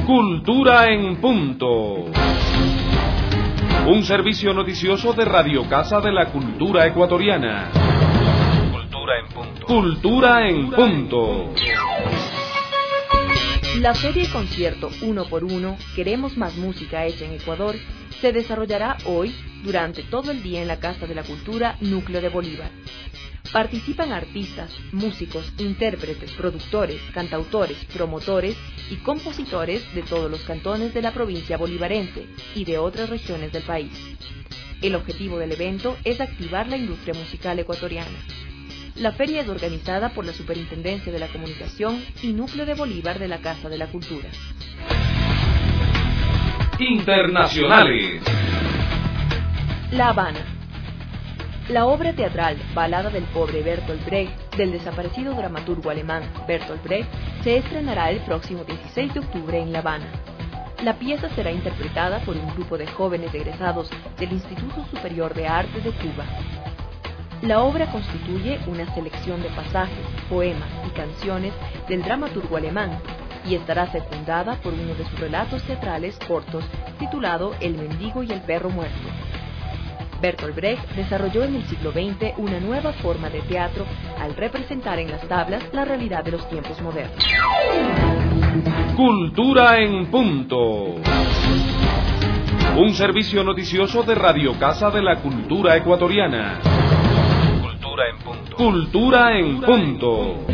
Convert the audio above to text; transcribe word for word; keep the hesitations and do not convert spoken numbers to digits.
Cultura en Punto. Un servicio noticioso de Radio Casa de la Cultura Ecuatoriana. Cultura en Punto. Cultura en Punto. La feria y concierto Uno por Uno, Queremos Más Música Hecha en Ecuador, se desarrollará hoy durante todo el día en la Casa de la Cultura Núcleo de Bolívar. Participan artistas, músicos, intérpretes, productores, cantautores, promotores y compositores de todos los cantones de la provincia bolivarense y de otras regiones del país. El objetivo del evento es activar la industria musical ecuatoriana. La feria es organizada por la Superintendencia de la Comunicación y Núcleo de Bolívar de la Casa de la Cultura. Internacionales. La Habana. La obra teatral Balada del pobre Bertolt Brecht, del desaparecido dramaturgo alemán Bertolt Brecht, se estrenará el próximo dieciséis de octubre en La Habana. La pieza será interpretada por un grupo de jóvenes egresados del Instituto Superior de Arte de Cuba. La obra constituye una selección de pasajes, poemas y canciones del dramaturgo alemán y estará secundada por uno de sus relatos teatrales cortos titulado El mendigo y el perro muerto. Bertolt Brecht desarrolló en el siglo veinte una nueva forma de teatro al representar en las tablas la realidad de los tiempos modernos. Cultura en Punto. Un servicio noticioso de Radio Casa de la Cultura Ecuatoriana. Cultura en Punto. Cultura en Punto.